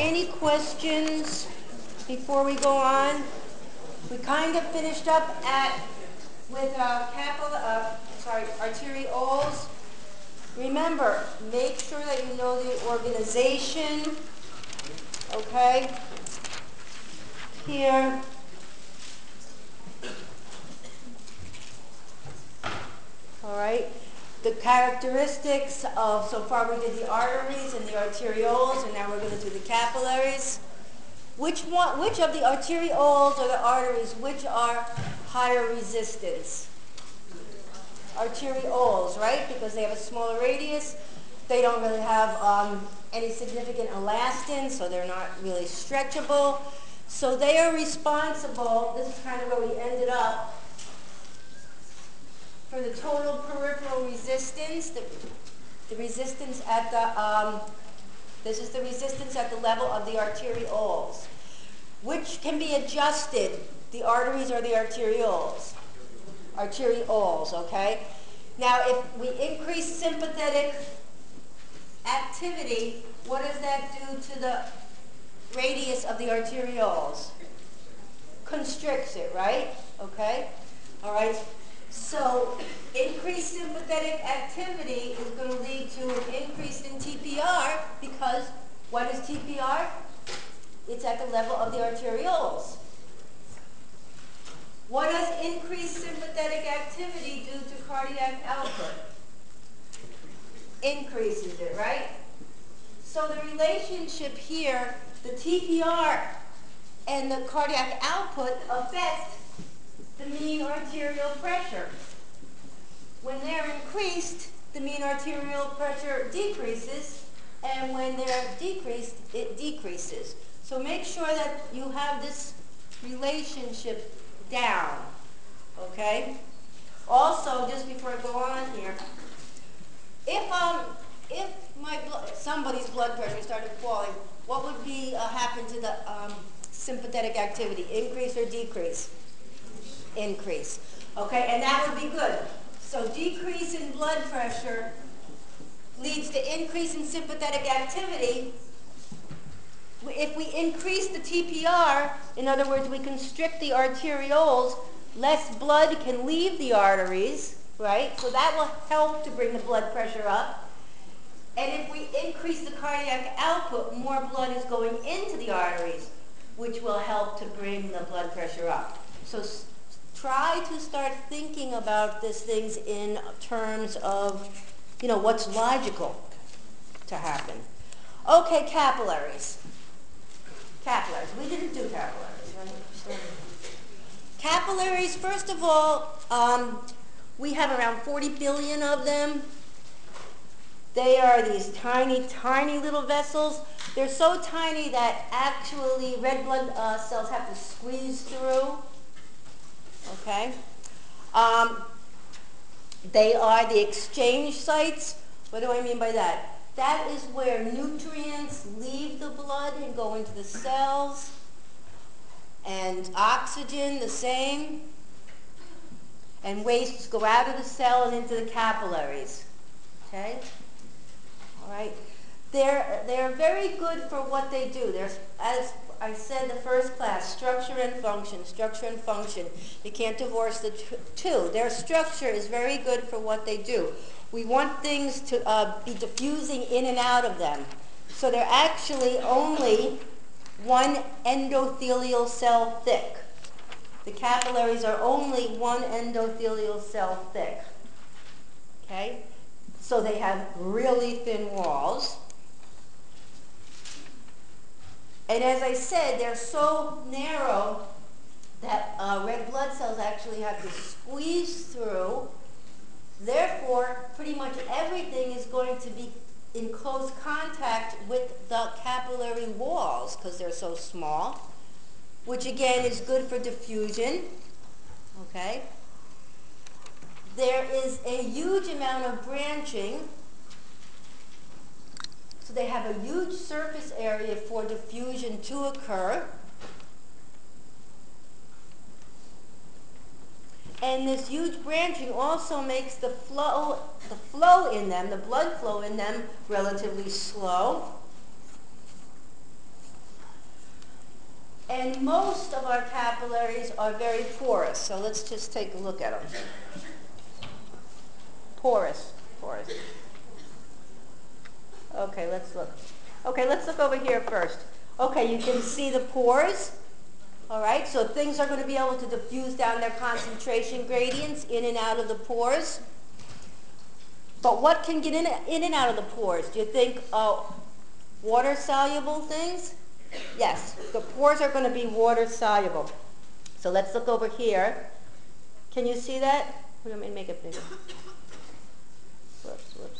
any questions before we go on? We kind of finished up with arterioles. Remember, make sure that you know the organization. Okay? Here. All right? The characteristics of, so far we did the arteries and the arterioles, and now we're going to do the capillaries. Which of the arterioles or the arteries, which are higher resistance? Arterioles, right? Because they have a smaller radius. They don't really have any significant elastin, so they're not really stretchable. So they are responsible, this is kind of where we ended up, for the total peripheral resistance, the resistance at the, this is the resistance at the level of the arterioles, which can be adjusted, the arteries or the arterioles? Arterioles, okay? Now, if we increase sympathetic activity, what does that do to the radius of the arterioles? Constricts it, right? Okay? All right? So, increased sympathetic activity is going to lead to an increase in TPR because what is TPR? It's at the level of the arterioles. What does increased sympathetic activity do to cardiac output? Increases it, right? So the relationship here, the TPR and the cardiac output affect the mean arterial pressure. When they're increased, the mean arterial pressure decreases, and when they're decreased, it decreases. So make sure that you have this relationship down, okay? Also, just before I go on here, if somebody's blood pressure started falling, what would be happen to the sympathetic activity? Increase or decrease? Increase. Okay, and that would be good. So decrease in blood pressure leads to increase in sympathetic activity. If we increase the TPR, in other words, we constrict the arterioles, less blood can leave the arteries, right? So that will help to bring the blood pressure up. And if we increase the cardiac output, more blood is going into the arteries, which will help to bring the blood pressure up. So try to start thinking about these things in terms of, you know, what's logical to happen. Okay, capillaries. Capillaries. We didn't do capillaries, right? Capillaries, first of all, we have around 40 billion of them. They are these tiny, tiny little vessels. They're so tiny that actually red blood cells have to squeeze through. Okay? They are the exchange sites. What do I mean by that? That is where nutrients leave the blood and go into the cells. And oxygen, the same. And wastes go out of the cell and into the capillaries. Okay? All right? They're very good for what they do. They're, as I said the first class, structure and function, structure and function. You can't divorce the two. Their structure is very good for what they do. We want things to be diffusing in and out of them. So they're actually only one endothelial cell thick. The capillaries are only one endothelial cell thick. Okay? So they have really thin walls. And as I said, they're so narrow that red blood cells actually have to squeeze through. Therefore, pretty much everything is going to be in close contact with the capillary walls because they're so small, which again is good for diffusion. Okay? There is a huge amount of branching. So they have a huge surface area for diffusion to occur. And this huge branching also makes the flow in them, the blood flow in them, relatively slow. And most of our capillaries are very porous. So let's just take a look at them. Porous. Okay, let's look. Okay, let's look over here first. Okay, you can see the pores. All right, so things are going to be able to diffuse down their concentration gradients in and out of the pores. But what can get in and out of the pores? Do you think water-soluble things? Yes, the pores are going to be water-soluble. So let's look over here. Can you see that? Let me make it bigger. Whoops.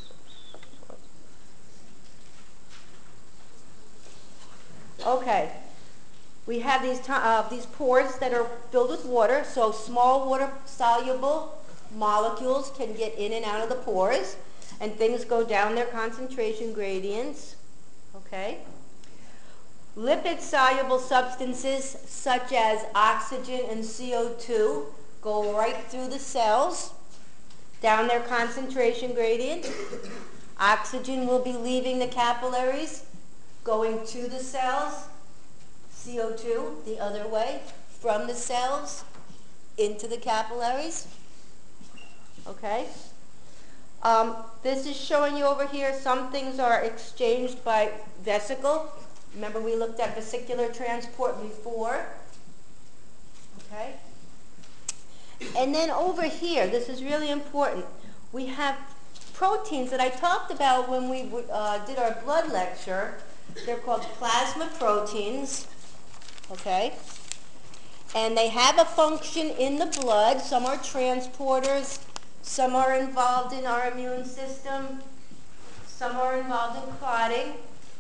Okay, we have these pores that are filled with water, so small water-soluble molecules can get in and out of the pores, and things go down their concentration gradients, okay? Lipid-soluble substances such as oxygen and CO2 go right through the cells, down their concentration gradient. Oxygen will be leaving the capillaries, going to the cells. CO2 the other way, from the cells into the capillaries. Okay? This is showing you over here some things are exchanged by vesicle. Remember we looked at vesicular transport before. Okay? And then over here, this is really important, we have proteins that I talked about when we did our blood lecture. They're called plasma proteins. Okay? And they have a function in the blood. Some are transporters. Some are involved in our immune system. Some are involved in clotting.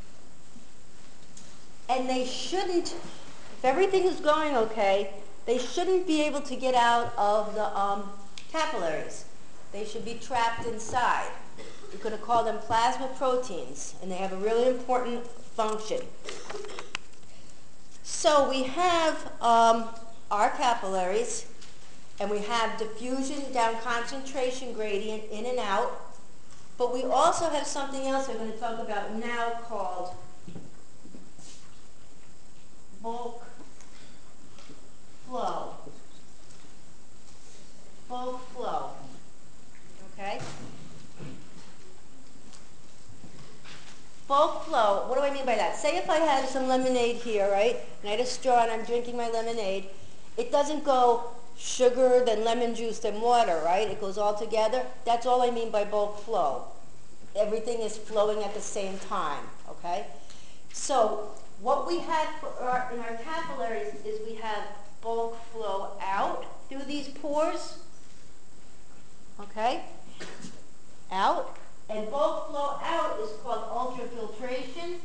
And they shouldn't, if everything is going okay, they shouldn't be able to get out of the capillaries. They should be trapped inside. We're going to call them plasma proteins, and they have a really important function. So we have our capillaries, and we have diffusion down concentration gradient in and out, but we also have something else we're going to talk about now called bulk flow. Bulk flow. Okay? Bulk flow, what do I mean by that? Say if I had some lemonade here, right? And I had a straw and I'm drinking my lemonade. It doesn't go sugar, then lemon juice, then water, right? It goes all together. That's all I mean by bulk flow. Everything is flowing at the same time, okay? So what we have in our capillaries is we have bulk flow out through these pores, okay? Out. And bulk flow out is called ultrafiltration.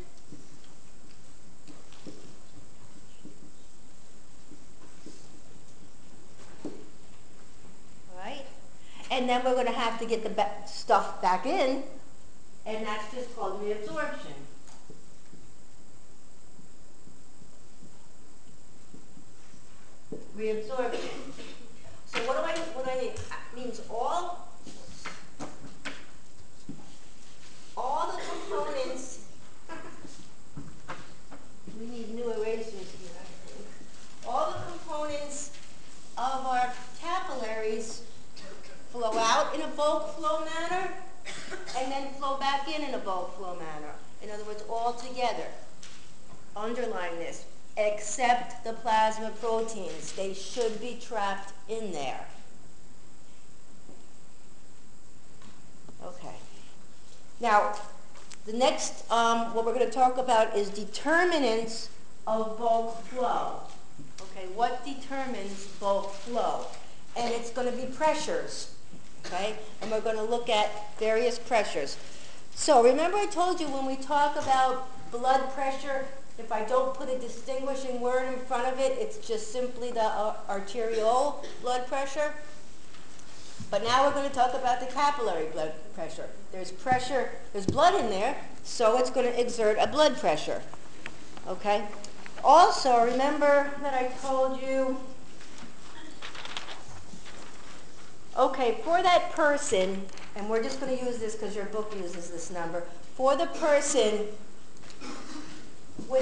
Right? And then we're going to have to get the stuff back in, and that's just called reabsorption. Reabsorption. So what do I mean? That means all the components, we need new erasers here, I think. All the components of our capillaries flow out in a bulk flow manner and then flow back in a bulk flow manner. In other words, all together. Underline this. Except the plasma proteins. They should be trapped in there. Okay. Now, the next, what we're going to talk about is determinants of bulk flow. Okay, what determines bulk flow? And it's going to be pressures. Okay, and we're going to look at various pressures. So remember I told you when we talk about blood pressure, if I don't put a distinguishing word in front of it, it's just simply the arterial blood pressure. But now we're going to talk about the capillary blood pressure. There's pressure, there's blood in there, so it's going to exert a blood pressure. Okay? Also, remember that I told you, okay, for that person, and we're just going to use this because your book uses this number, for the person with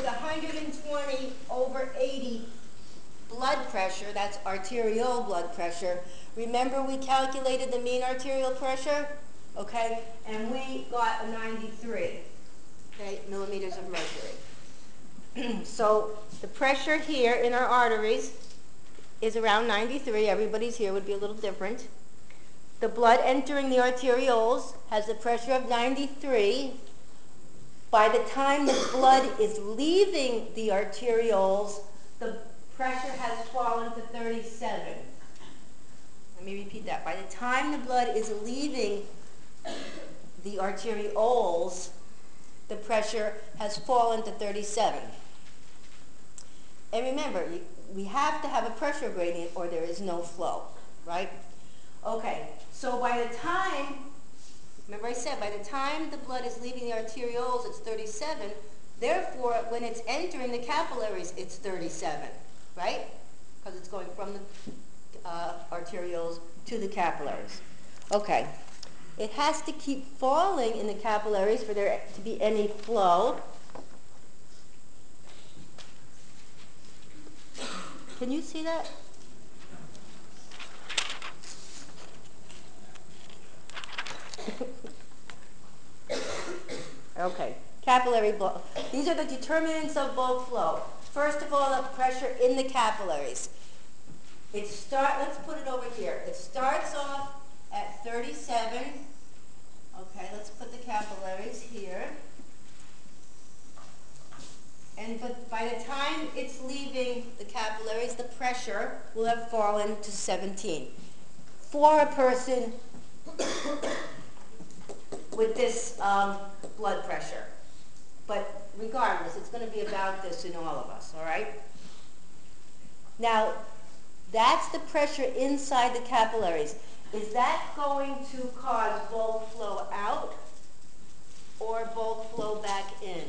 120/80 blood pressure, that's arterial blood pressure. Remember we calculated the mean arterial pressure? Okay, and we got a 93, okay, millimeters of mercury. So the pressure here in our arteries is around 93. Everybody's here would be a little different. The blood entering the arterioles has a pressure of 93. By the time the blood is leaving the arterioles, the pressure has fallen to 37. Let me repeat that. By the time the blood is leaving the arterioles, the pressure has fallen to 37. And remember, we have to have a pressure gradient or there is no flow, right? Okay, so by the time, remember I said, by the time the blood is leaving the arterioles, it's 37. Therefore, when it's entering the capillaries, it's 37, right? Because it's going from the arterioles to the capillaries. Okay, it has to keep falling in the capillaries for there to be any flow. Can you see that? Okay, capillary blood. These are the determinants of bulk flow. First of all, the pressure in the capillaries. Let's put it over here. It starts off at 37. Okay, let's put the capillaries here. But by the time it's leaving the capillaries, the pressure will have fallen to 17. For a person with this blood pressure. But regardless, it's going to be about this in all of us, all right? Now, that's the pressure inside the capillaries. Is that going to cause bulk flow out or bulk flow back in?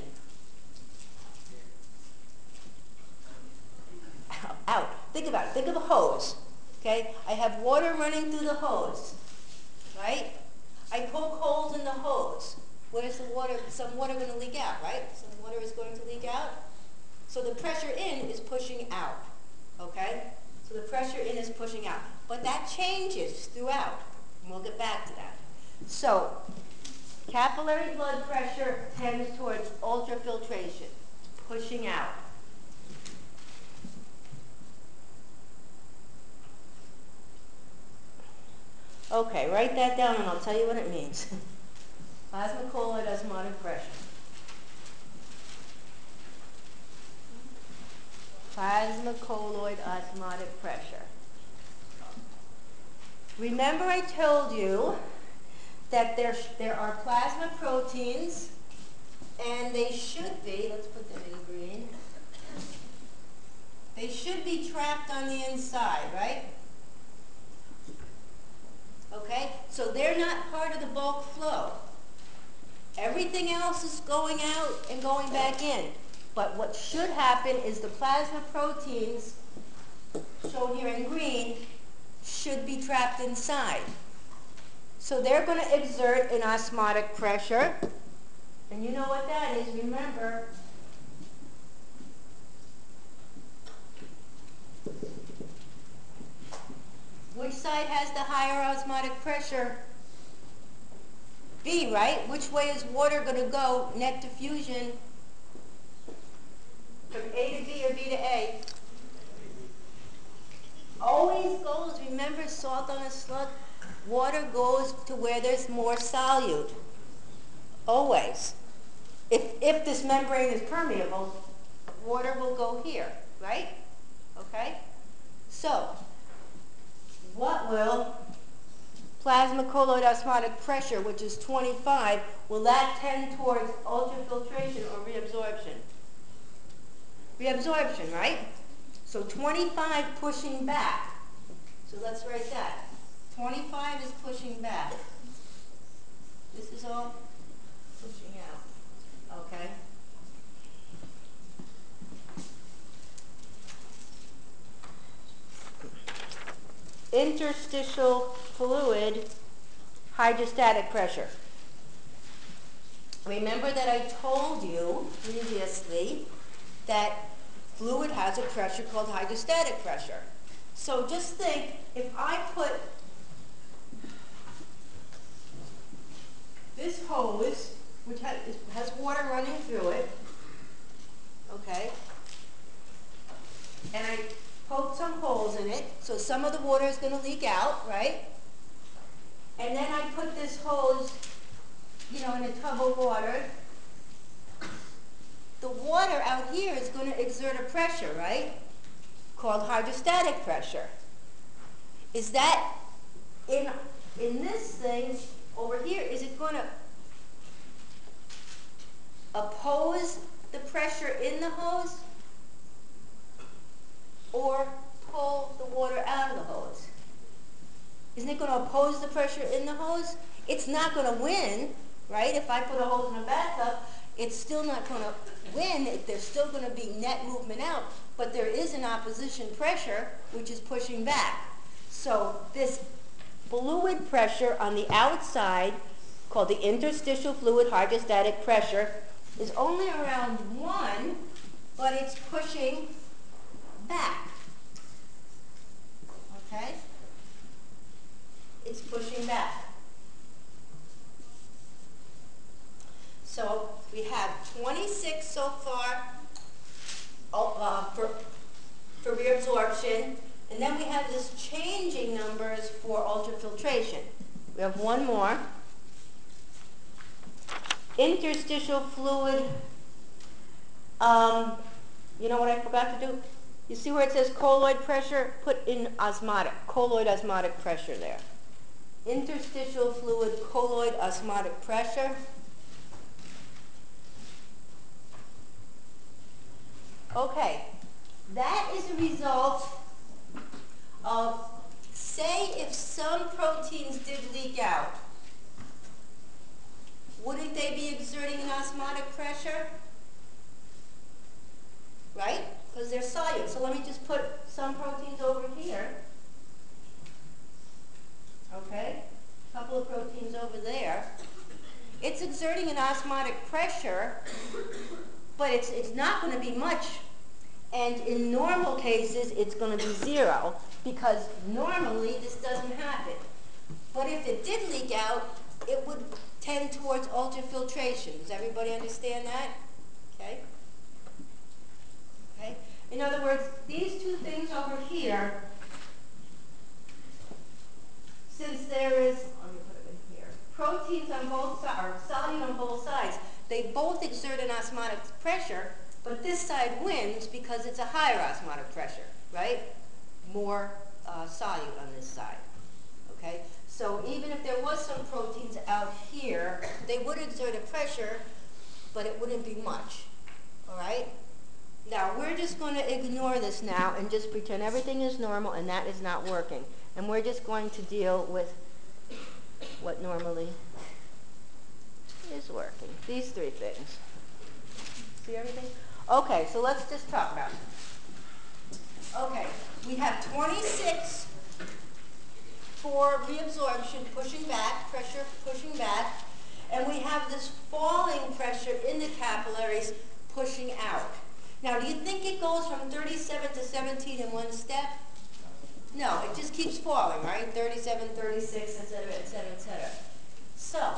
Out. Think about it. Think of a hose. Okay? I have water running through the hose. Right? I poke holes in the hose. Where's the water? Some water going to leak out, right? Some water is going to leak out. So the pressure in is pushing out. Okay? So the pressure in is pushing out. But that changes throughout. And we'll get back to that. So, capillary blood pressure tends towards ultrafiltration, pushing out. Okay, write that down and I'll tell you what it means. Plasma colloid osmotic pressure. Plasma colloid osmotic pressure. Remember I told you that there are plasma proteins and they should be, let's put them in green, they should be trapped on the inside, right? Okay, so they're not part of the bulk flow. Everything else is going out and going back in. But what should happen is the plasma proteins, shown here in green, should be trapped inside. So they're going to exert an osmotic pressure. And you know what that is, remember. Which side has the higher osmotic pressure? B, right? Which way is water going to go, net diffusion, from A to B or B to A? Always goes, remember, salt on a slug, water goes to where there's more solute. Always. If this membrane is permeable, water will go here, right? Okay? So, what will plasma colloid osmotic pressure, which is 25, will that tend towards ultrafiltration or reabsorption? Reabsorption, right? So 25 pushing back. So let's write that. 25 is pushing back. This is all pushing out. Okay? Interstitial fluid hydrostatic pressure. Remember that I told you previously that fluid has a pressure called hydrostatic pressure. So just think, if I put this hose, which has water running through it, okay, and I poke some holes in it, so some of the water is going to leak out, right? And then I put this hose, in a tub of water. The water out here is going to exert a pressure, right? Called hydrostatic pressure. Is that in this thing over here, is it going to oppose the pressure in the hose or pull the water out of the hose? Isn't it going to oppose the pressure in the hose? It's not going to win, right? If I put a hose in a bathtub, it's still not going to win. There's still going to be net movement out, but there is an opposition pressure which is pushing back. So this fluid pressure on the outside, called the interstitial fluid hydrostatic pressure, is only around 1, but it's pushing back. Okay? It's pushing back. So we have 26 so far for reabsorption, and then we have this changing numbers for ultrafiltration. We have one more. Interstitial fluid, you know what I forgot to do? You see where it says colloid pressure? Put in osmotic, colloid osmotic pressure there. Interstitial fluid colloid osmotic pressure. Okay, that is a result of, say if some proteins did leak out, wouldn't they be exerting an osmotic pressure? Right? Because they're solute. So let me just put some proteins over here. Okay? A couple of proteins over there. It's exerting an osmotic pressure, but it's not going to be much. And in normal cases, it's going to be 0, because normally this doesn't happen. But if it did leak out, it would tend towards ultrafiltration. Does everybody understand that? Okay? Okay? In other words, these two things over here, since there is, let me put it in here, proteins on both sides, or solute on both sides, they both exert an osmotic pressure, but this side wins because it's a higher osmotic pressure, right? More solute on this side, okay? So even if there was some proteins out here, they would exert a pressure, but it wouldn't be much, all right? Now, we're just going to ignore this now and just pretend everything is normal and that is not working. And we're just going to deal with what normally is working. These 3 things. See everything? Okay, so let's just talk about it. Okay, we have 26 for reabsorption, pushing back, pressure pushing back, and we have this falling pressure in the capillaries pushing out. Now, do you think it goes from 37 to 17 in one step? No, it just keeps falling, right? 37, 36, etc., etc., etc. So,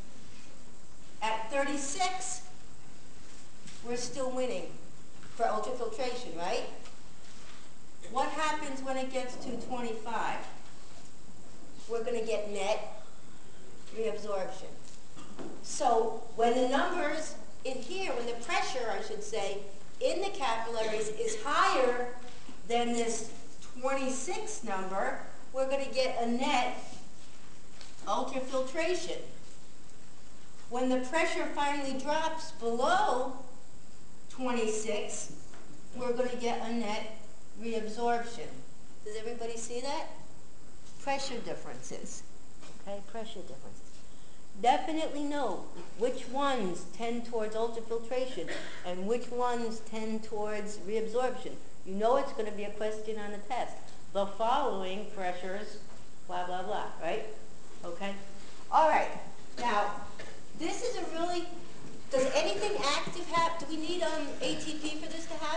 at 36, we're still winning for ultrafiltration, right? What happens when it gets to 25? We're going to get net reabsorption. So when the numbers in here, when the pressure, I should say, in the capillaries is higher than this 26 number, we're going to get a net ultrafiltration. When the pressure finally drops below 26, we're going to get a net reabsorption. Does everybody see that? Pressure differences. Okay, pressure differences. Definitely know which ones tend towards ultrafiltration and which ones tend towards reabsorption. You know it's going to be a question on the test. The following pressures, blah, blah, blah, right? Okay? All right. Now, this is a really, does anything active happen? Do we need ATP for this to happen?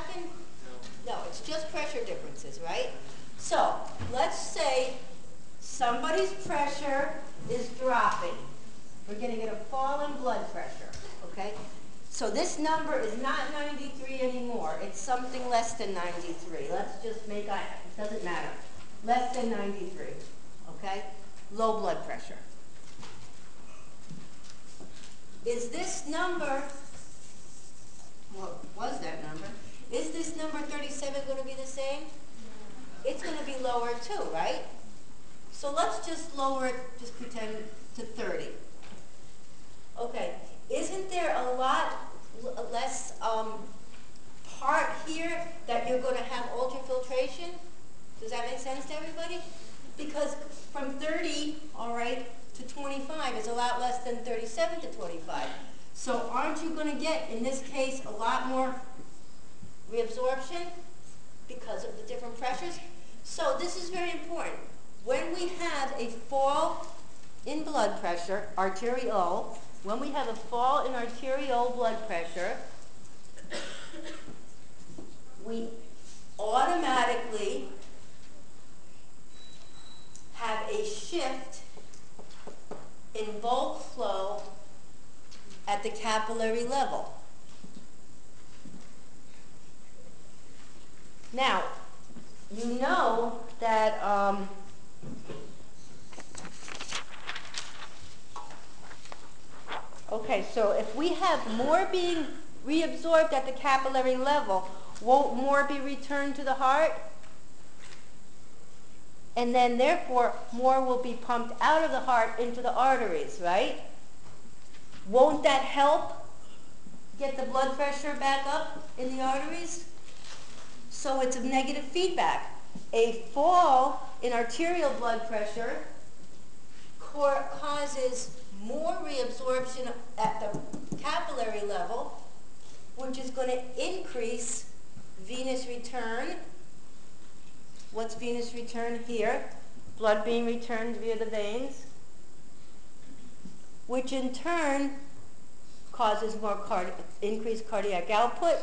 somebody's pressure is dropping. We're going to get a fall in blood pressure, okay? So this number is not 93 anymore. It's something less than 93. Let's just make, it doesn't matter. Less than 93, okay? Low blood pressure. Is this number, what was that number? Is this number 37 going to be the same? It's going to be lower too, right? So let's just lower it, just pretend, to 30. Okay, isn't there a lot less part here that you're going to have ultrafiltration? Does that make sense to everybody? Because from 30, all right, to 25 is a lot less than 37 to 25. So aren't you going to get, in this case, a lot more reabsorption because of the different pressures? So this is very important. When we have a fall in blood pressure, arterial, when we have a fall in arterial blood pressure, we automatically have a shift in bulk flow at the capillary level. Now, you know that okay, so if we have more being reabsorbed at the capillary level, won't more be returned to the heart? And then, therefore, more will be pumped out of the heart into the arteries, right? Won't that help get the blood pressure back up in the arteries? So it's a negative feedback. A fall in arterial blood pressure causes more reabsorption at the capillary level, which is going to increase venous return. What's venous return here? Blood being returned via the veins, which in turn causes more increased cardiac output,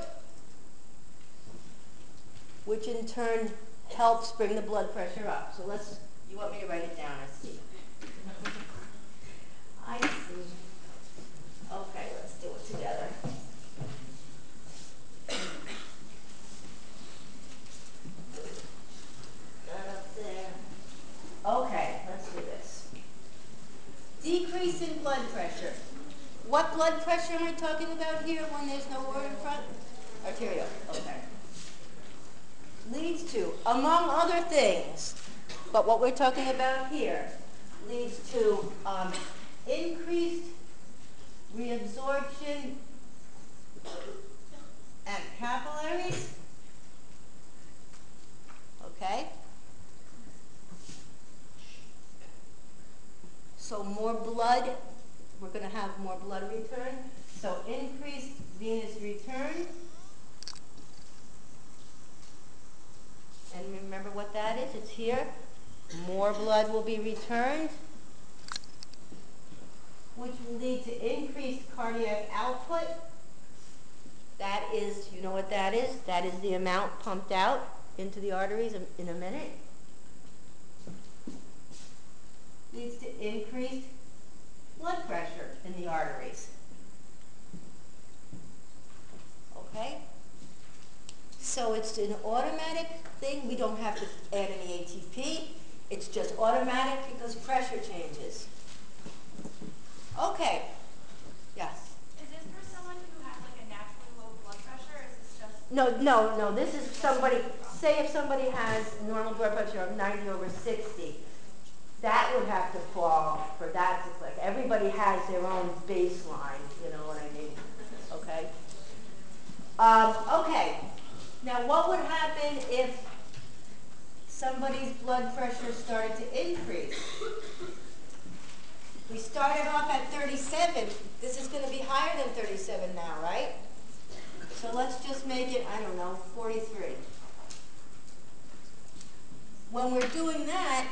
which in turn helps bring the blood pressure up. So you want me to write it down? I see. I see. Okay, let's do it together. Okay, let's do this. Decrease in blood pressure. What blood pressure am I talking about here when there's no word in front? Arterial, okay. Leads to, among other things, but what we're talking about here, leads to increased reabsorption at capillaries, okay? So more blood, we're going to have more blood return. So increased venous return. And remember what that is? It's here. More blood will be returned, which will lead to increased cardiac output. That is, you know what that is? That is the amount pumped out into the arteries in a minute. Leads to increased blood pressure in the arteries. Okay? So it's an automatic thing. We don't have to add any ATP. It's just automatic because pressure changes. Okay. Yes? Is this for someone who has like a naturally low blood pressure, or is this just... No. This is somebody, say if somebody has normal blood pressure of 90/60, that would have to fall for that to click. Everybody has their own baseline, you know what I mean? Okay? Okay. Now, what would happen if somebody's blood pressure started to increase? We started off at 37. This is going to be higher than 37 now, right? So let's just make it, I don't know, 43. When we're doing that,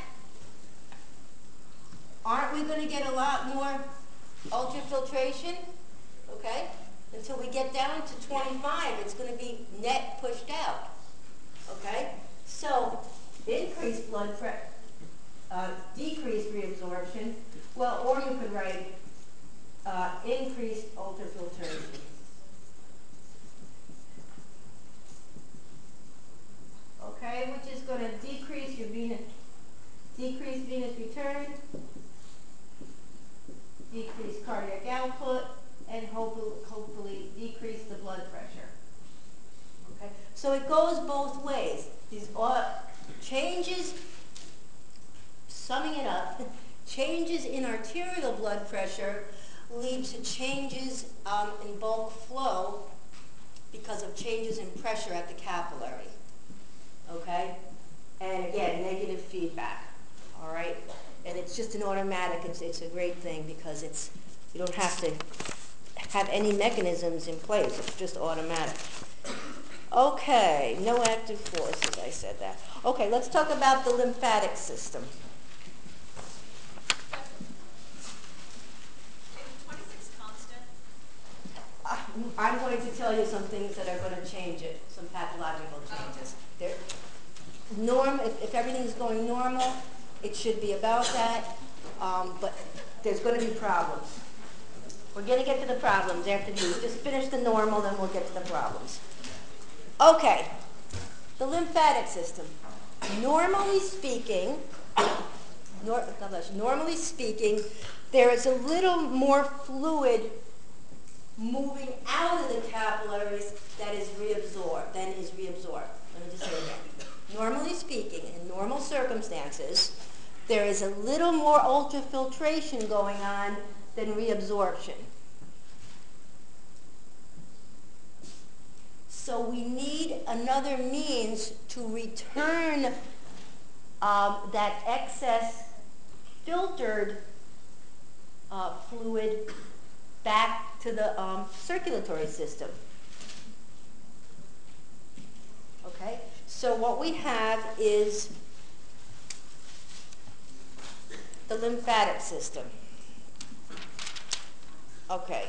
aren't we going to get a lot more ultrafiltration? Okay? Until we get down to 25, it's going to be net pushed out. Okay? So, increased blood pressure. decreased reabsorption. Well, or you could write increased ultrafiltration. Okay, which is going to decrease your venous return, decrease cardiac output, and hopefully decrease the blood pressure. Okay, so it goes both ways. These changes, summing it up, changes in arterial blood pressure lead to changes in bulk flow because of changes in pressure at the capillary. Okay? And again, negative feedback. All right? And it's just an automatic. It's a great thing because you don't have to have any mechanisms in place. It's just automatic. Okay, no active forces, I said that. Okay, let's talk about the lymphatic system. Is 26 constant? I'm going to tell you some things that are going to change it, some pathological changes. If everything's going normal, it should be about that, but there's going to be problems. We're going to get to the problems after these. Just finish the normal, then we'll get to the problems. Okay, the lymphatic system. Normally speaking, there is a little more fluid moving out of the capillaries that is reabsorbed. Let me just say again. Normally speaking, in normal circumstances, there is a little more ultrafiltration going on than reabsorption. So we need another means to return that excess filtered fluid back to the circulatory system. Okay? So what we have is the lymphatic system. Okay.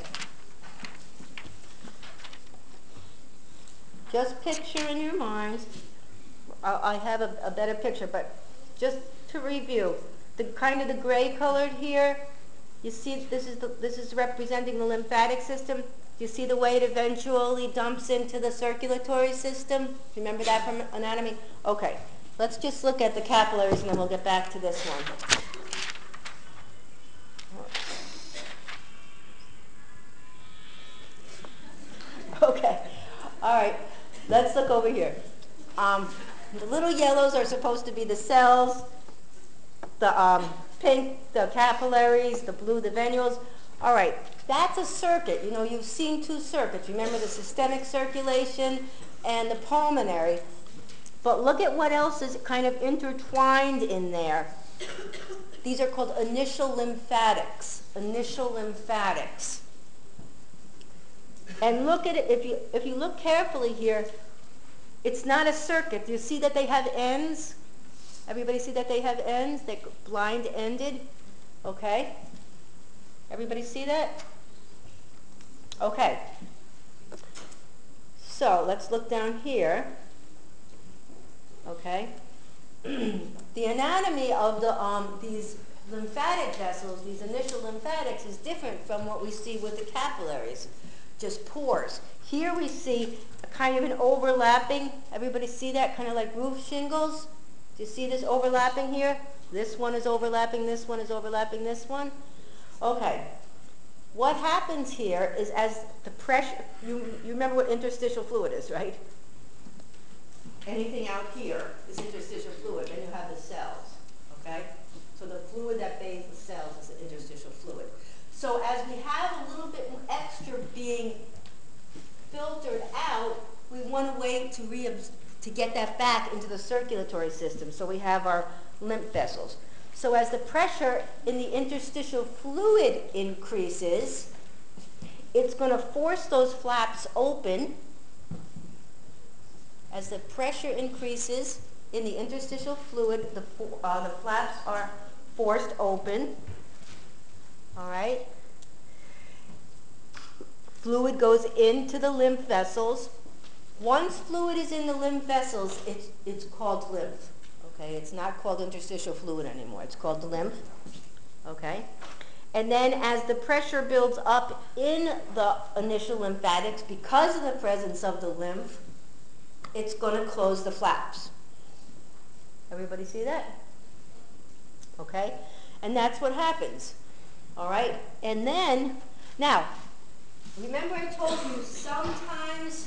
Just picture in your minds, I have a better picture, but just to review, the gray colored here, you see this is representing the lymphatic system. You see the way it eventually dumps into the circulatory system? Remember that from anatomy? Okay, let's just look at the capillaries and then we'll get back to this one. Okay, all right, let's look over here. The little yellows are supposed to be the cells, the pink, the capillaries, the blue, the venules. All right, that's a circuit. You know, you've seen two circuits. Remember the systemic circulation and the pulmonary. But look at what else is kind of intertwined in there. These are called initial lymphatics. Initial lymphatics. And look at it, if you look carefully here, it's not a circuit. You see that they have ends? Everybody see that they have ends? They're blind-ended, okay? Everybody see that? Okay. So let's look down here, okay? The anatomy of these lymphatic vessels, these initial lymphatics, is different from what we see with the capillaries, just pores. Here we see a kind of an overlapping. Everybody see that? Kind of like roof shingles. Do you see this overlapping here? This one is overlapping, this one is overlapping, this one. Okay. What happens here is as the pressure, you remember what interstitial fluid is, right? Anything out here is interstitial fluid. Then you have the cells, okay? So the fluid that bathes the cells is the interstitial fluid. So as we have a little bit extra being filtered out, we want to wait to get that back into the circulatory system. So we have our lymph vessels. So as the pressure in the interstitial fluid increases, it's going to force those flaps open. As the pressure increases in the interstitial fluid, the flaps are forced open. All right? Fluid goes into the lymph vessels. Once fluid is in the lymph vessels, it's called lymph. Okay, it's not called interstitial fluid anymore. It's called lymph. Okay? And then as the pressure builds up in the initial lymphatics, because of the presence of the lymph, it's going to close the flaps. Everybody see that? Okay? And that's what happens. All right? And then, now, remember I told you sometimes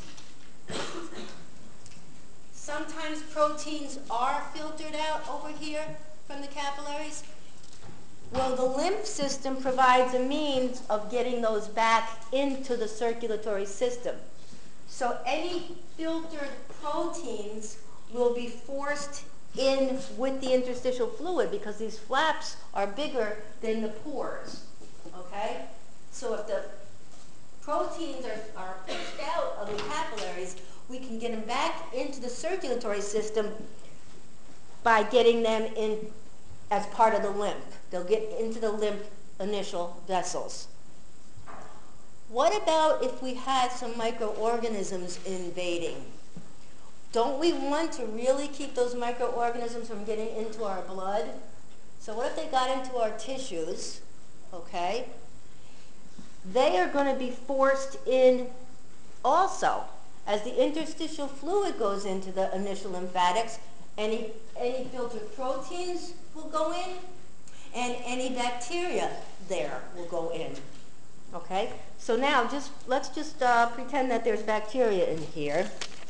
proteins are filtered out over here from the capillaries? Well, the lymph system provides a means of getting those back into the circulatory system. So any filtered proteins will be forced in with the interstitial fluid because these flaps are bigger than the pores. Okay? So if the proteins are pushed out of the capillaries, we can get them back into the circulatory system by getting them in as part of the lymph. They'll get into the lymph initial vessels. What about if we had some microorganisms invading? Don't we want to really keep those microorganisms from getting into our blood? So what if they got into our tissues, okay? They are going to be forced in also. As the interstitial fluid goes into the initial lymphatics, any filtered proteins will go in, and any bacteria there will go in. Okay? So now let's just pretend that there's bacteria in here.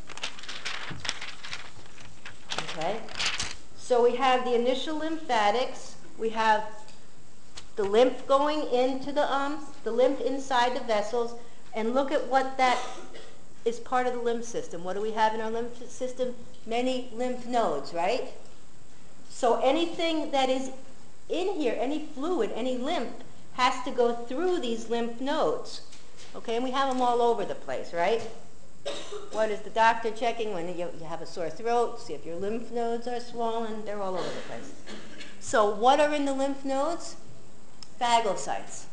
Okay? So we have the initial lymphatics. We have the lymph going into the lymph inside the vessels, and look at what that is part of the lymph system. What do we have in our lymph system? Many lymph nodes, right? So anything that is in here, any fluid, any lymph, has to go through these lymph nodes. Okay, and we have them all over the place, right? What is the doctor checking when you have a sore throat? See if your lymph nodes are swollen. They're all over the place. So what are in the lymph nodes? Phagocytes.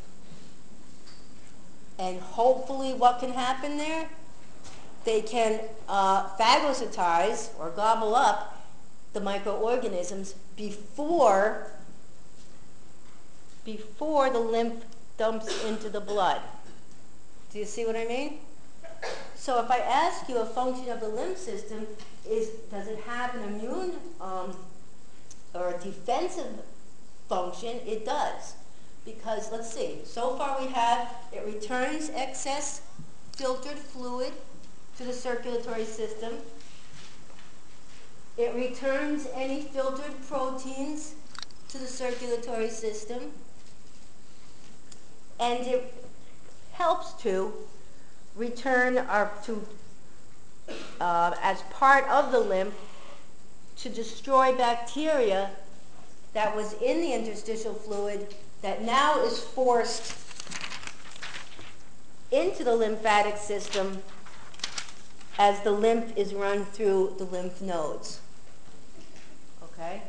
And hopefully what can happen there? They can phagocytize or gobble up the microorganisms before the lymph dumps into the blood. Do you see what I mean? So if I ask you a function of the lymph system does it have an immune or a defensive function? It does. Because let's see, so far we have it returns excess filtered fluid to the circulatory system. It returns any filtered proteins to the circulatory system. And it helps to return as part of the lymph to destroy bacteria that was in the interstitial fluid that now is forced into the lymphatic system as the lymph is run through the lymph nodes. Okay?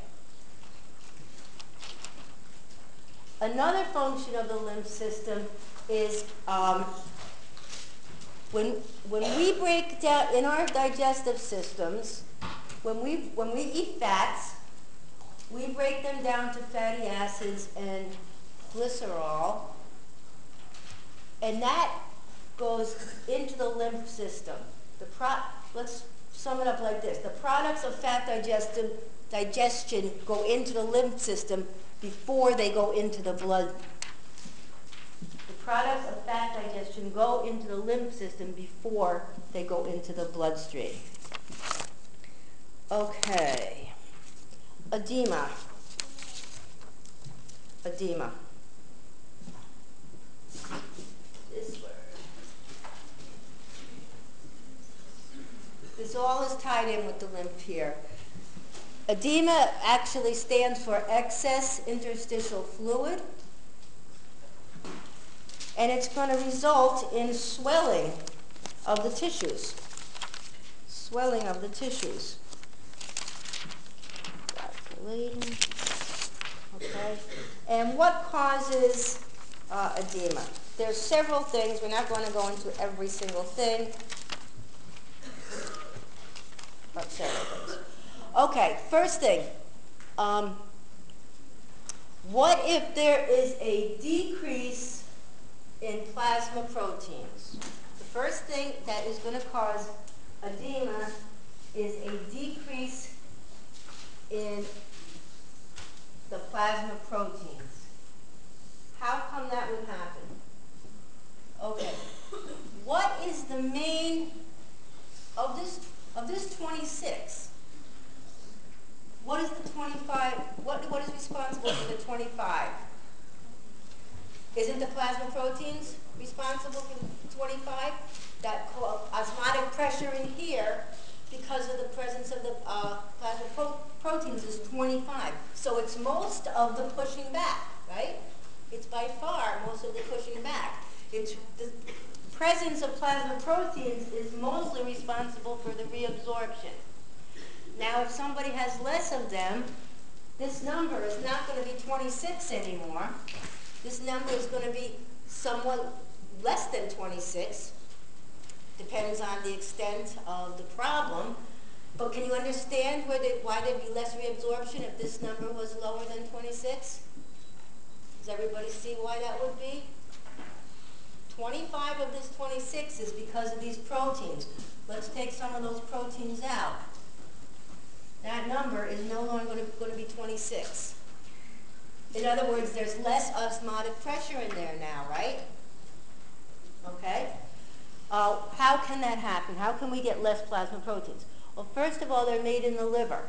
Another function of the lymph system is when we break down in our digestive systems, when we eat fats, we break them down to fatty acids and glycerol, and that goes into the lymph system. Let's sum it up like this. The products of fat digestion go into the lymph system before they go into the blood. The products of fat digestion go into the lymph system before they go into the bloodstream. Okay. Edema. Edema. This word. This all is tied in with the lymph here. Edema actually stands for excess interstitial fluid, and it's going to result in swelling of the tissues. Swelling of the tissues. Okay. And what causes edema? There's several things. We're not going to go into every single thing. But several things. Okay, first thing, what if there is a decrease in plasma proteins? The first thing that is going to cause edema is a decrease in the plasma proteins. How come that would happen? Okay. What is the main of this 26? What is the 25? What is responsible for the 25? Isn't the plasma proteins responsible for the 25? That osmotic pressure in here, because of the presence of the plasma proteins, is 25. So it's most of the pushing back, right? It's by far most of the pushing back. It's the presence of plasma proteins is mostly responsible for the reabsorption. Now, if somebody has less of them, this number is not going to be 26 anymore. This number is going to be somewhat less than 26. Depends on the extent of the problem. But can you understand why there'd be less reabsorption if this number was lower than 26? Does everybody see why that would be? 25 of this 26 is because of these proteins. Let's take some of those proteins out. That number is no longer going to be 26. In other words, there's less osmotic pressure in there now, right? Okay? How can that happen? How can we get less plasma proteins? Well, first of all, they're made in the liver.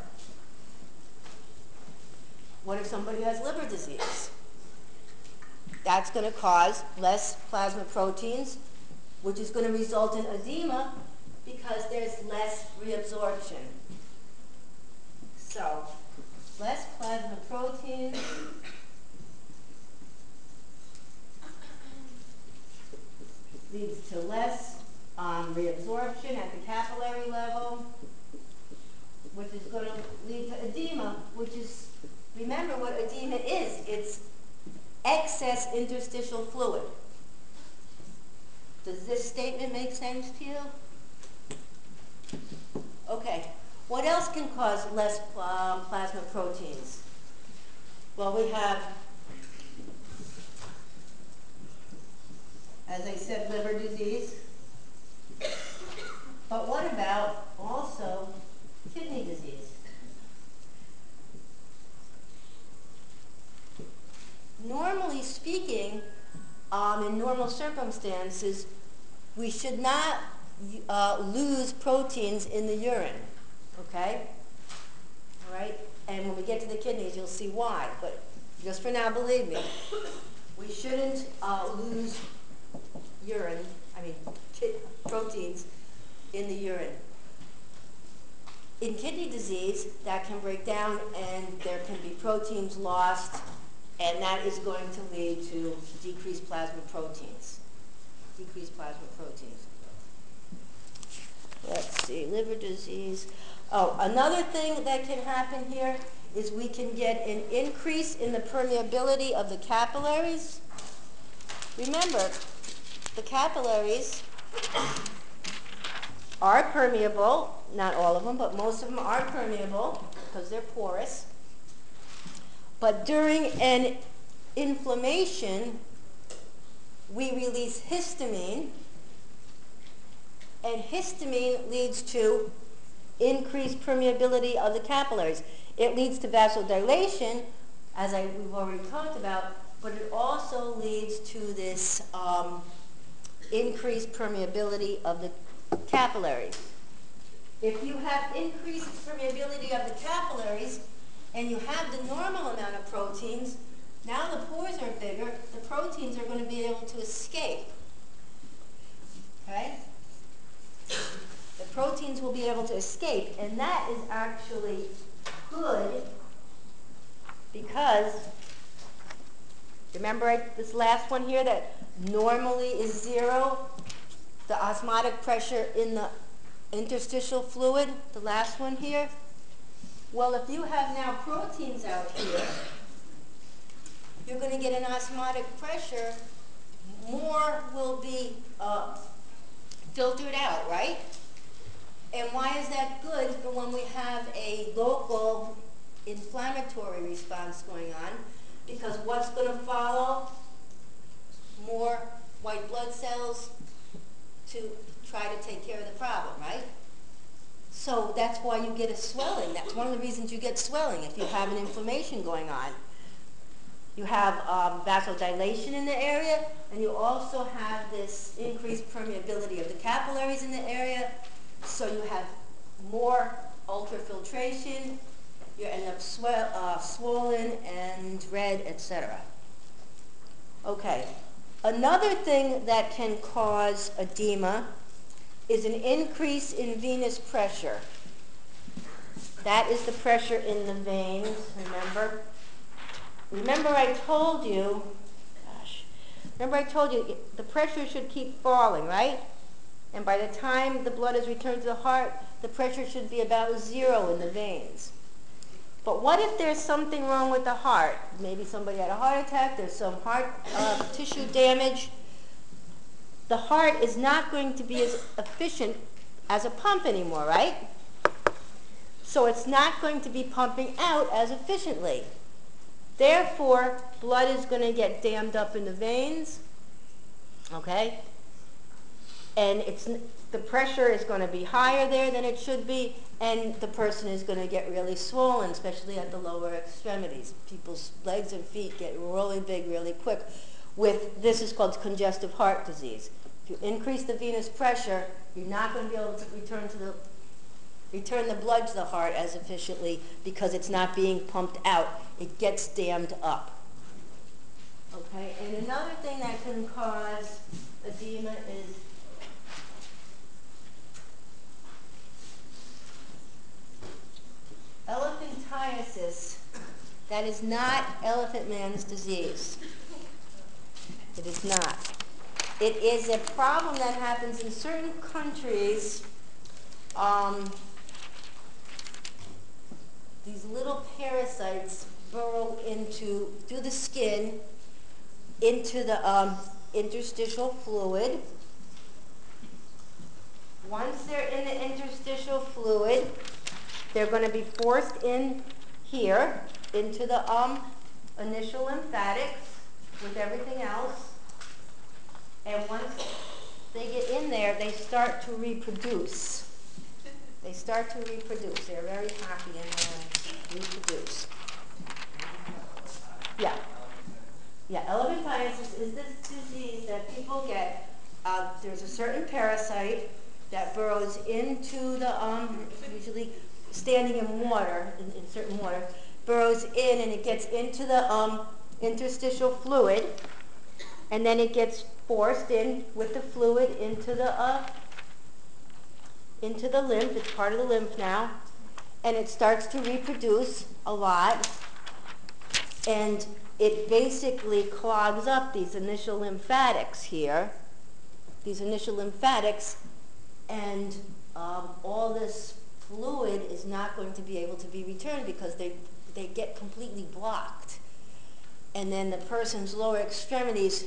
What if somebody has liver disease? That's going to cause less plasma proteins, which is going to result in edema because there's less reabsorption. So, less plasma proteins leads to less reabsorption at the capillary level, which is going to lead to edema, which is, remember what edema is. It's excess interstitial fluid. Does this statement make sense to you? Okay. What else can cause less plasma proteins? Well, we have, as I said, liver disease. But what about also kidney disease? Normally speaking, in normal circumstances, we should not lose proteins in the urine, okay? All right? And when we get to the kidneys, you'll see why. But just for now, believe me, we shouldn't lose proteins in the urine. In kidney disease, that can break down and there can be proteins lost, and that is going to lead to decreased plasma proteins. Decreased plasma proteins. Let's see, liver disease. Oh, another thing that can happen here is we can get an increase in the permeability of the capillaries. Remember, the capillaries are permeable. Not all of them, but most of them are permeable because they're porous. But during an inflammation, we release histamine, and histamine leads to increased permeability of the capillaries. It leads to vasodilation, as we've already talked about, but it also leads to this increased permeability of the capillaries. If you have increased permeability of the capillaries and you have the normal amount of proteins, now the pores are bigger, the proteins are going to be able to escape. Okay? The proteins will be able to escape, and that is actually good because, remember this last one here that normally is 0? The osmotic pressure in the interstitial fluid, the last one here. Well, if you have now proteins out here, you're going to get an osmotic pressure. More will be filtered out, right? And why is that good for when we have a local inflammatory response going on, because what's going to follow? More white blood cells to try to take care of the problem, right? So that's why you get a swelling. That's one of the reasons you get swelling if you have an inflammation going on. You have vasodilation in the area, and you also have this increased permeability of the capillaries in the area, so you have more ultrafiltration, you end up swollen and red, etc. Okay, another thing that can cause edema is an increase in venous pressure. That is the pressure in the veins, remember? Remember I told you the pressure should keep falling, right? And by the time the blood is returned to the heart, the pressure should be about 0 in the veins. But what if there's something wrong with the heart? Maybe somebody had a heart attack, there's some heart tissue damage. The heart is not going to be as efficient as a pump anymore, right? So it's not going to be pumping out as efficiently. Therefore, blood is going to get dammed up in the veins, okay? And the pressure is going to be higher there than it should be, and the person is going to get really swollen, especially at the lower extremities. People's legs and feet get really big really quick. This is called congestive heart disease. If you increase the venous pressure, you're not going to be able to return the blood to the heart as efficiently because it's not being pumped out. It gets dammed up. Okay, and another thing that can cause edema is elephantiasis. That is not elephant man's disease. It is not. It is a problem that happens in certain countries. These little parasites burrow through the skin, into the interstitial fluid. Once they're in the interstitial fluid, they're going to be forced in here into the initial lymphatics with everything else. And once they get in there, they start to reproduce. They start to reproduce. They're very happy and they reproduce. Yeah. Yeah, elephantiasis is this disease that people get. There's a certain parasite that burrows into the, usually standing in water, in certain water, burrows in and it gets into the interstitial fluid, and then it gets forced in with the fluid into the lymph. It's part of the lymph now, and it starts to reproduce a lot, and it basically clogs up these initial lymphatics here, and all this fluid is not going to be able to be returned because they get completely blocked. And then the person's lower extremities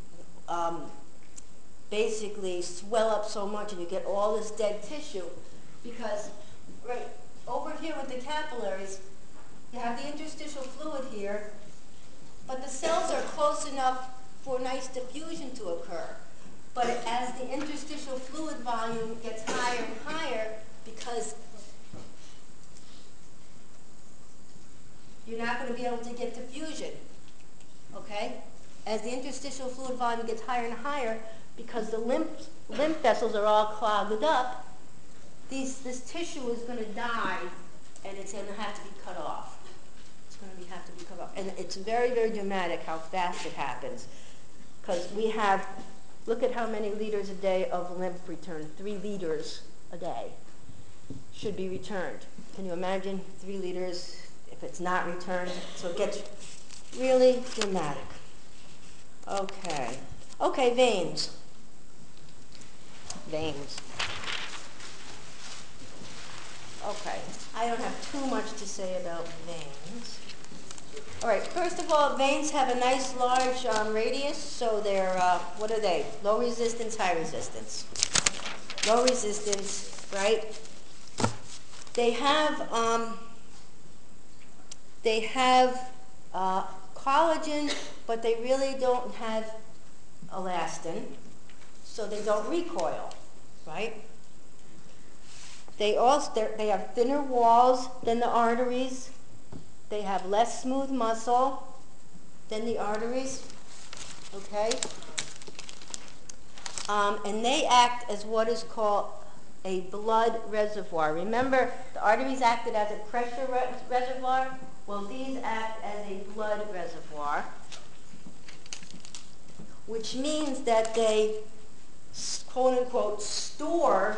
basically swell up so much, and you get all this dead tissue because right over here with the capillaries, you have the interstitial fluid here, but the cells are close enough for nice diffusion to occur. But as the interstitial fluid volume gets higher and higher, because you're not going to be able to get diffusion, okay? As the interstitial fluid volume gets higher and higher, because the lymph vessels are all clogged up, this tissue is going to die, and it's going to have to be cut off. It's going to have to be cut off. And it's very, very dramatic how fast it happens. Because we have, look at how many liters a day of lymph return. 3 liters a day should be returned. Can you imagine 3 liters if it's not returned? So it gets really dramatic. Okay. Okay, veins. Veins. Okay. I don't have too much to say about veins. All right, first of all, veins have a nice large radius, so they're, what are they? Low resistance, high resistance. Low resistance, right? They have they have collagen, but they really don't have elastin, so they don't recoil, right? They have thinner walls than the arteries. They have less smooth muscle than the arteries, okay? And they act as what is called a blood reservoir. Remember, the arteries acted as a pressure reservoir? Well, these act as a blood reservoir, which means that they, quote unquote, store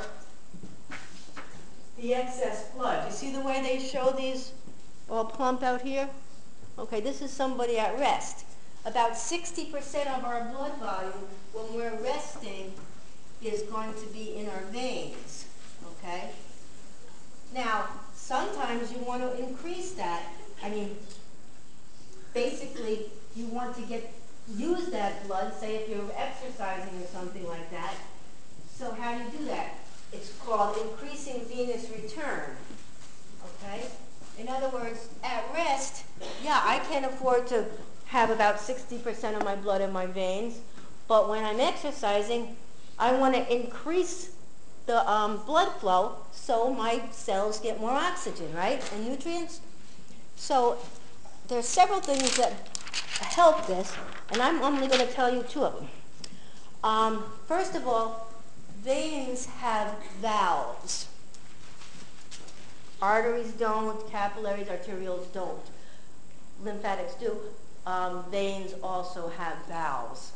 the excess blood. You see the way they show these all plumped out here? Okay, this is somebody at rest. About 60% of our blood volume when we're resting is going to be in our veins, okay? Now, sometimes you want to increase that. I mean, basically, you want to use that blood, say if you're exercising or something like that. So how do you do that? It's called increasing venous return, okay? In other words, at rest, yeah, I can afford to have about 60% of my blood in my veins, but when I'm exercising, I want to increase the blood flow so my cells get more oxygen, right, and nutrients. So there's several things that help this, and I'm only going to tell you two of them. First of all, veins have valves. Arteries don't, capillaries, arterioles don't. Lymphatics do. Veins also have valves.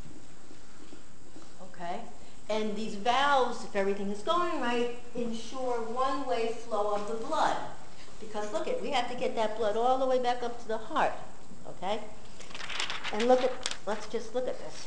Okay? And these valves, if everything is going right, ensure one-way flow of the blood. Because look we have to get that blood all the way back up to the heart. Okay? And let's just look at this.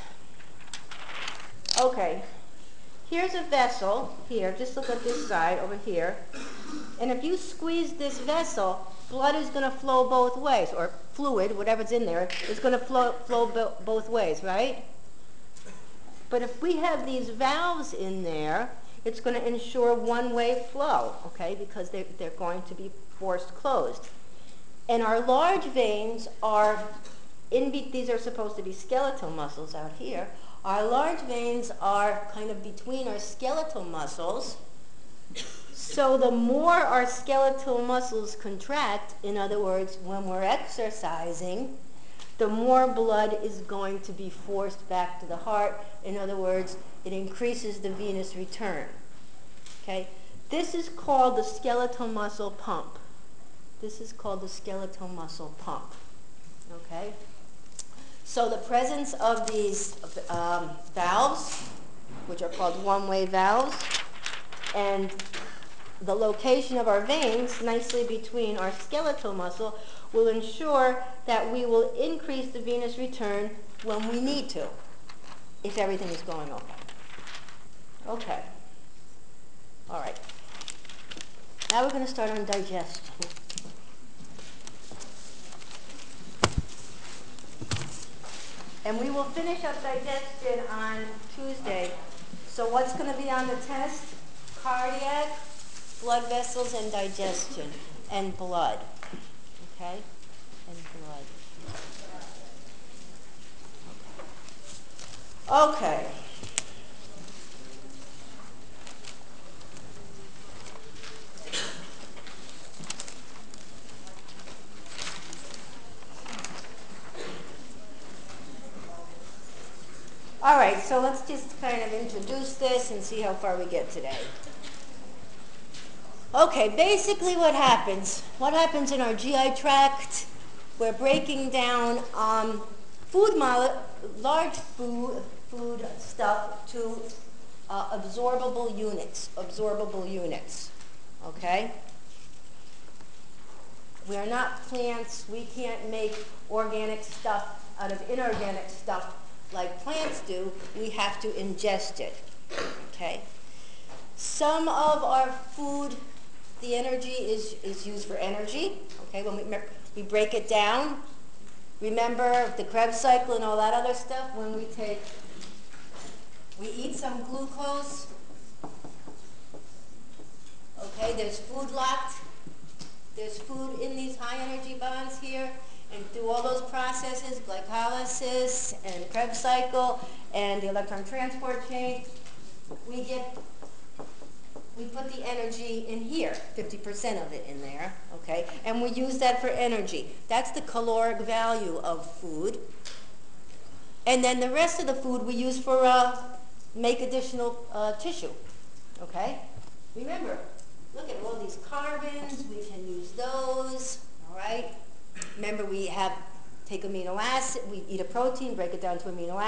Okay. Here's a vessel here. Just look at this side over here. And if you squeeze this vessel, blood is going to flow both ways, or fluid, whatever's in there, is going to flow both ways, right? But if we have these valves in there, it's going to ensure one-way flow, okay, because they're going to be forced closed. And our large veins are, these are supposed to be skeletal muscles out here. Our large veins are kind of between our skeletal muscles. So the more our skeletal muscles contract, in other words, when we're exercising, the more blood is going to be forced back to the heart. In other words, it increases the venous return. Okay? This is called the skeletal muscle pump. This is called the skeletal muscle pump. Okay? So the presence of these valves, which are called one-way valves, and the location of our veins nicely between our skeletal muscle will ensure that we will increase the venous return when we need to, if everything is going okay. Okay. All right. Now we're going to start on digestion. And we will finish up digestion on Tuesday. So what's going to be on the test? Cardiac, blood vessels, and digestion, and blood. Okay? And blood. Okay. All right, so let's just kind of introduce this and see how far we get today. Okay, basically what happens in our GI tract, we're breaking down large food stuff to absorbable units, okay? We are not plants. We can't make organic stuff out of inorganic stuff like plants do. We have to ingest it, okay? Some of our food, the energy is used for energy, okay? When we break it down, remember the Krebs cycle and all that other stuff. When we eat some glucose, okay, there's food locked There's food in these high energy bonds here, and through all those processes, glycolysis and Krebs cycle and the electron transport chain, we put the energy in here, 50% of it in there, okay? And we use that for energy. That's the caloric value of food. And then the rest of the food we use for make additional tissue, okay? Remember, look at all these carbons, we can use those, all right? Remember, we take amino acid, we eat a protein, break it down to amino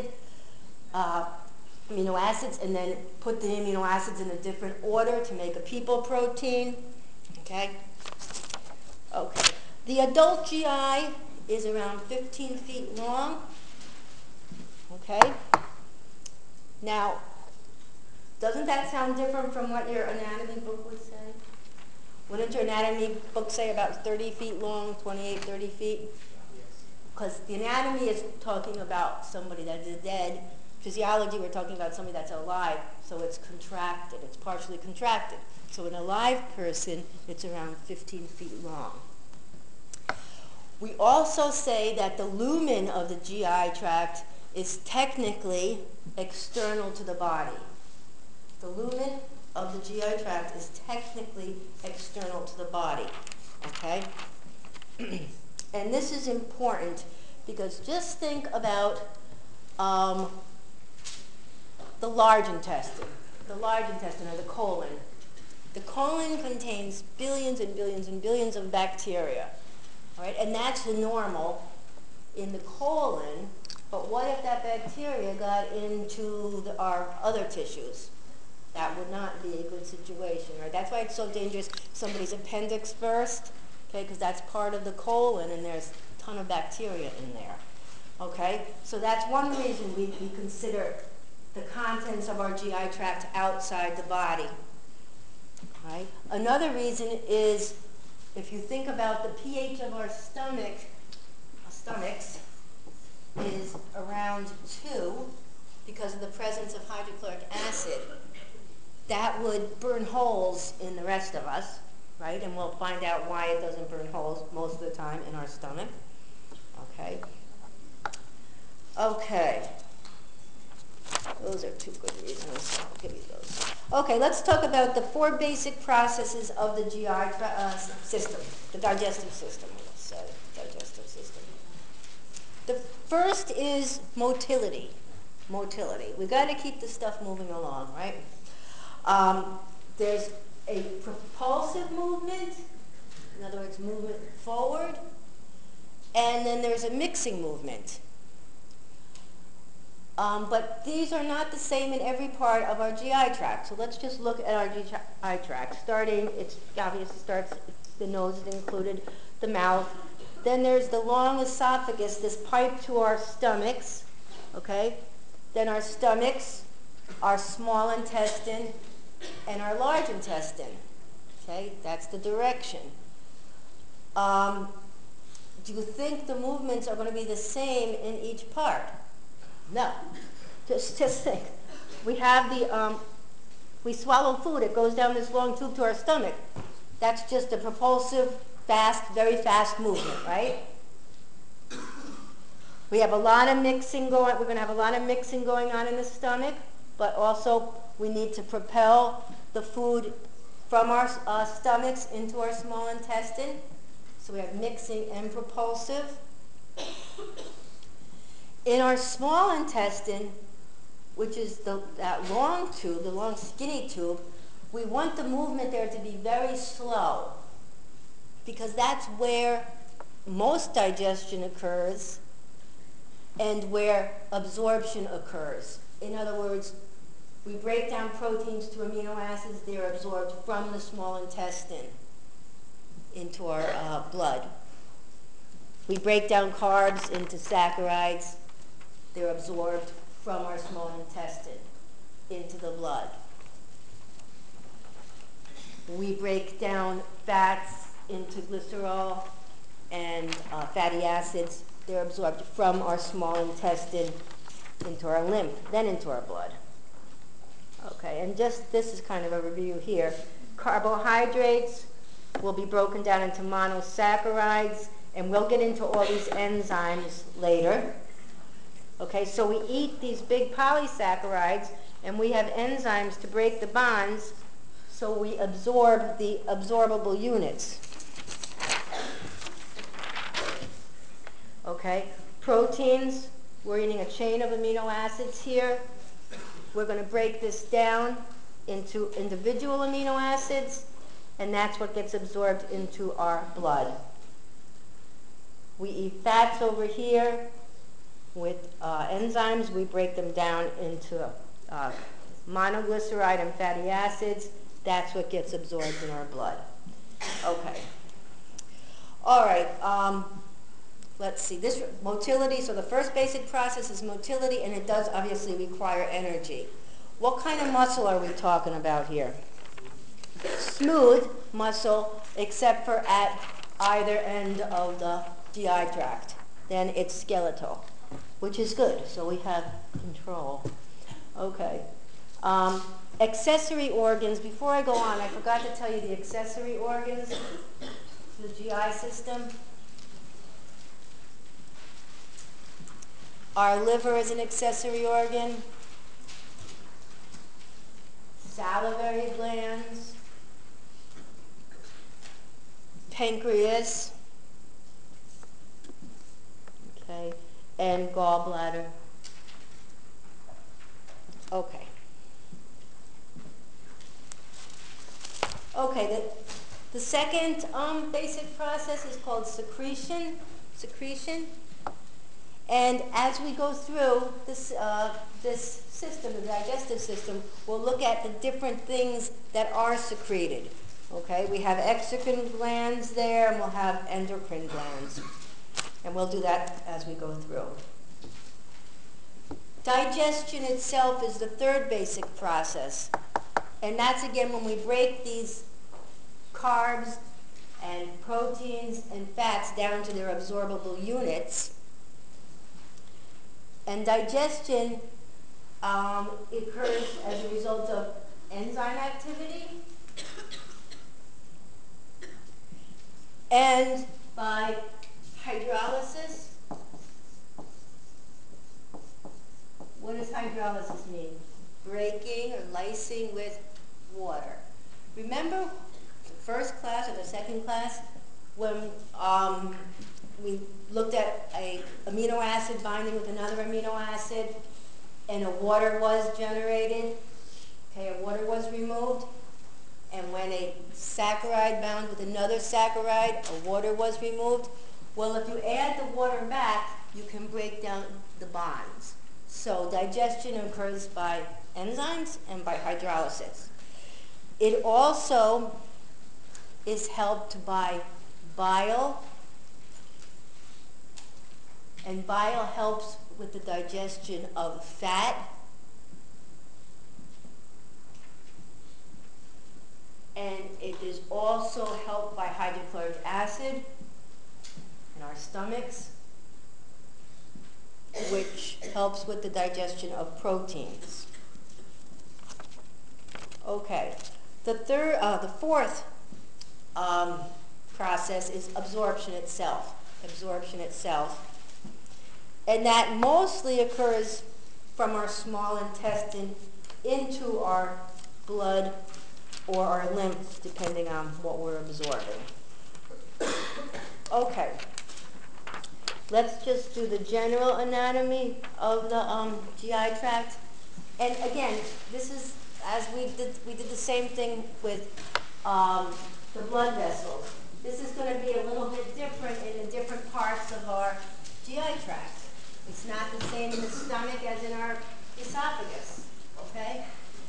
acids, and then put the amino acids in a different order to make a people protein, okay? Okay. The adult GI is around 15 feet long, okay? Now, doesn't that sound different from what your anatomy book would say? Wouldn't your anatomy book say about 30 feet long, 28, 30 feet? Because the anatomy is talking about somebody that is dead. Physiology, we're talking about somebody that's alive, so it's contracted, it's partially contracted. So in a live person, it's around 15 feet long. We also say that the lumen of the GI tract is technically external to the body. The lumen of the GI tract is technically external to the body, okay? And this is important because just think about the large intestine or the colon. The colon contains billions and billions and billions of bacteria, all right? And that's the normal in the colon, but what if that bacteria got into our other tissues? That would not be a good situation, right? That's why it's so dangerous. Somebody's appendix burst, okay, because that's part of the colon and there's a ton of bacteria in there, okay? So that's one reason we consider the contents of our GI tract outside the body, right? Another reason is if you think about the pH of our stomachs is around 2 because of the presence of hydrochloric acid. That would burn holes in the rest of us, right? And we'll find out why it doesn't burn holes most of the time in our stomach, okay? Okay. Those are 2 good reasons. I'll give you those. Okay, let's talk about the 4 basic processes of the GI system, the digestive system, let's say, digestive system. The first is motility. Motility. We've got to keep the stuff moving along, right? There's a propulsive movement, in other words, movement forward, and then there's a mixing movement. But these are not the same in every part of our GI tract. So let's just look at our GI tract. Starting, it's obviously starts, the nose is included, the mouth. Then there's the long esophagus, this pipe to our stomachs, okay? Then our stomachs, our small intestine, and our large intestine, okay? That's the direction. Do you think the movements are going to be the same in each part? No. Just think. We have we swallow food. It goes down this long tube to our stomach. That's just a propulsive, fast, very fast movement, right? We have a lot of mixing going. We're going to have a lot of mixing going on in the stomach, but also we need to propel the food from our stomachs into our small intestine. So we have mixing and propulsive. In our small intestine, which is that long tube, the long skinny tube, we want the movement there to be very slow because that's where most digestion occurs and where absorption occurs. In other words, we break down proteins to amino acids. They're absorbed from the small intestine into our blood. We break down carbs into saccharides. They're absorbed from our small intestine into the blood. We break down fats into glycerol and fatty acids. They're absorbed from our small intestine into our lymph, then into our blood. Okay, and just this is kind of a review here. Carbohydrates will be broken down into monosaccharides, and we'll get into all these enzymes later. Okay, so we eat these big polysaccharides, and we have enzymes to break the bonds, so we absorb the absorbable units. Okay, proteins, we're eating a chain of amino acids here. We're going to break this down into individual amino acids, and that's what gets absorbed into our blood. We eat fats over here with enzymes. We break them down into monoglyceride and fatty acids. That's what gets absorbed in our blood. Okay. All right. Let's see. This motility, so the first basic process is motility, and it does obviously require energy. What kind of muscle are we talking about here? Smooth muscle, except for at either end of the GI tract. Then it's skeletal, which is good, so we have control. Okay. Accessory organs. Before I go on, I forgot to tell you the accessory organs to the GI system. Our liver is an accessory organ. Salivary glands. Pancreas. Okay. And gallbladder. Okay. Okay, the second basic process is called secretion. And as we go through this, this system, the digestive system, we'll look at the different things that are secreted. Okay, we have exocrine glands there, and we'll have endocrine glands. And we'll do that as we go through. Digestion itself is the third basic process. And that's again when we break these carbs and proteins and fats down to their absorbable units. And digestion occurs as a result of enzyme activity and by hydrolysis. What does hydrolysis mean? Breaking or lysing with water. Remember the first class or the second class when we looked at an amino acid binding with another amino acid and a water was generated, okay, a water was removed, and when a saccharide bound with another saccharide, a water was removed. Well, if you add the water back, you can break down the bonds. So digestion occurs by enzymes and by hydrolysis. It also is helped by bile, and bile helps with the digestion of fat, and it is also helped by hydrochloric acid in our stomachs, which helps with the digestion of proteins. Okay, the fourth process is absorption itself. And that mostly occurs from our small intestine into our blood or our lymph, depending on what we're absorbing. Okay. Let's just do the general anatomy of the GI tract. And again, this is, as we did the same thing with the blood vessels. This is going to be a little bit different in the different parts of our GI tract. It's not the same in the stomach as in our esophagus, okay?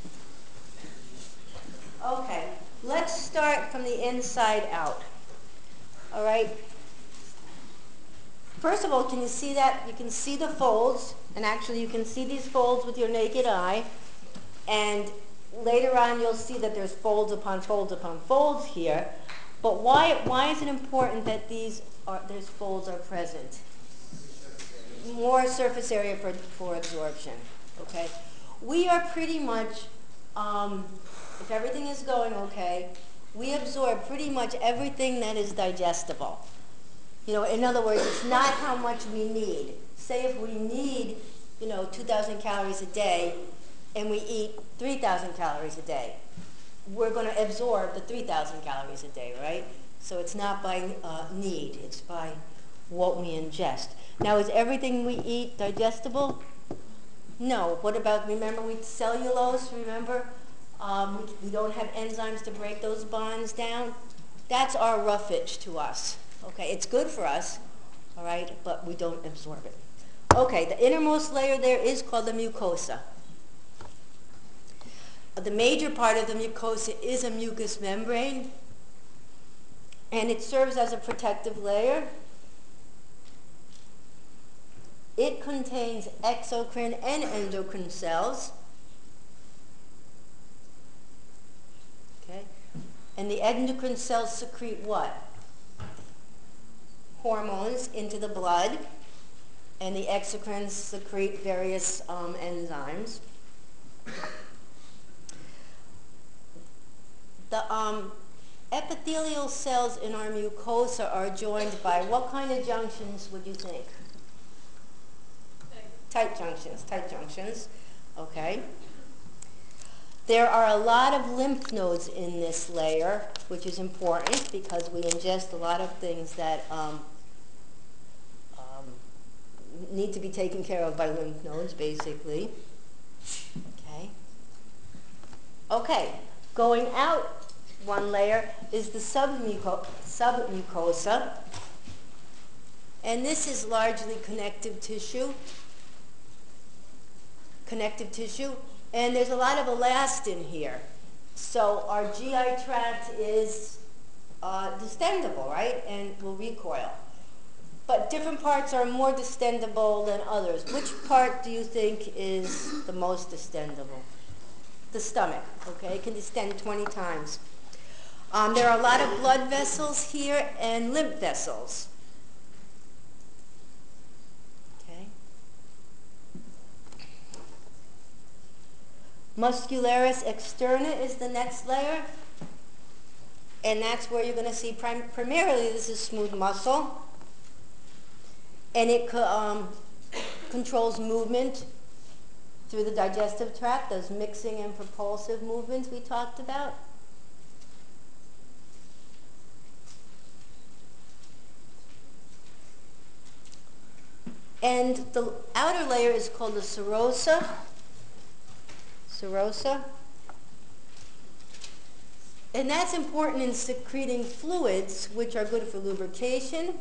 Okay, let's start from the inside out, all right? First of all, can you see that? You can see the folds, and actually you can see these folds with your naked eye, and later on you'll see that there's folds upon folds here. But why is it important that these folds are present? More surface area for absorption, okay? We are pretty much, if everything is going okay, we absorb pretty much everything that is digestible. You know, in other words, it's not how much we need. Say if we need, 2,000 calories a day and we eat 3,000 calories a day, we're going to absorb the 3,000 calories a day, right? So it's not by need, it's by what we ingest. Now, is everything we eat digestible? No. What about, remember, cellulose, remember? We don't have enzymes to break those bonds down. That's our roughage to us. Okay, it's good for us, all right, but we don't absorb it. Okay, the innermost layer there is called the mucosa. The major part of the mucosa is a mucous membrane, and it serves as a protective layer. It contains exocrine and endocrine cells. Okay, and the endocrine cells secrete what? Hormones into the blood, and the exocrines secrete various enzymes. The epithelial cells in our mucosa are joined by what kind of junctions would you think? Tight junctions, okay. There are a lot of lymph nodes in this layer, which is important because we ingest a lot of things that need to be taken care of by lymph nodes, basically. Okay, going out one layer is the submucosa, and this is largely connective tissue, and there's a lot of elastin here. So our GI tract is distendable, right, and will recoil. But different parts are more distendable than others. Which part do you think is the most distendable? The stomach, okay? It can distend 20 times. There are a lot of blood vessels here and lymph vessels. Okay? Muscularis externa is the next layer. And that's where you're going to see primarily this is smooth muscle. And it controls movement through the digestive tract, those mixing and propulsive movements we talked about. And the outer layer is called the serosa. And that's important in secreting fluids, which are good for lubrication.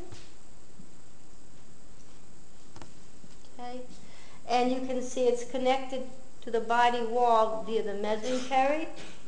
Okay. And you can see it's connected to the body wall via the mesentery.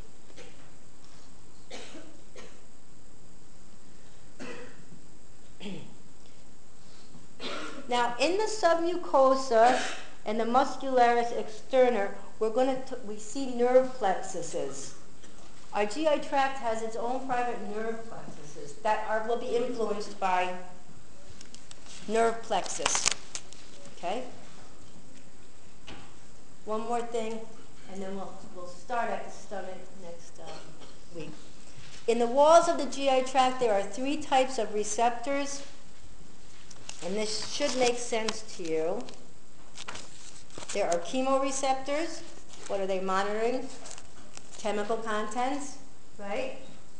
Now, in the submucosa and the muscularis externa, we see nerve plexuses. Our GI tract has its own private nerve plexuses that will be influenced by nerve plexus. Okay? One more thing, and then we'll start at the stomach next week. In the walls of the GI tract, there are 3 types of receptors, and this should make sense to you. There are chemoreceptors. What are they monitoring? Chemical contents, right?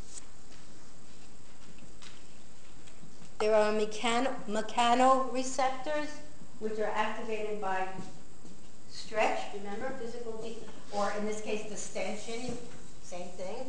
There are mechanoreceptors, which are activated by stretch, remember, physical, or in this case, distension, same thing.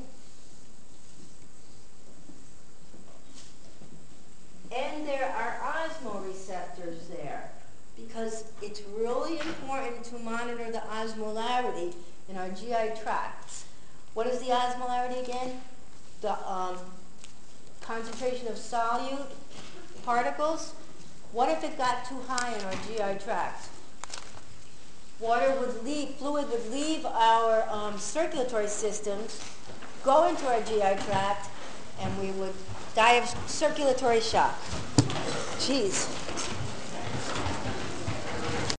And there are osmoreceptors there, because it's really important to monitor the osmolarity in our GI tracts. What is the osmolarity again? The concentration of solute particles. What if it got too high in our GI tract? Fluid would leave our circulatory systems, go into our GI tract, and we would die of circulatory shock. Jeez.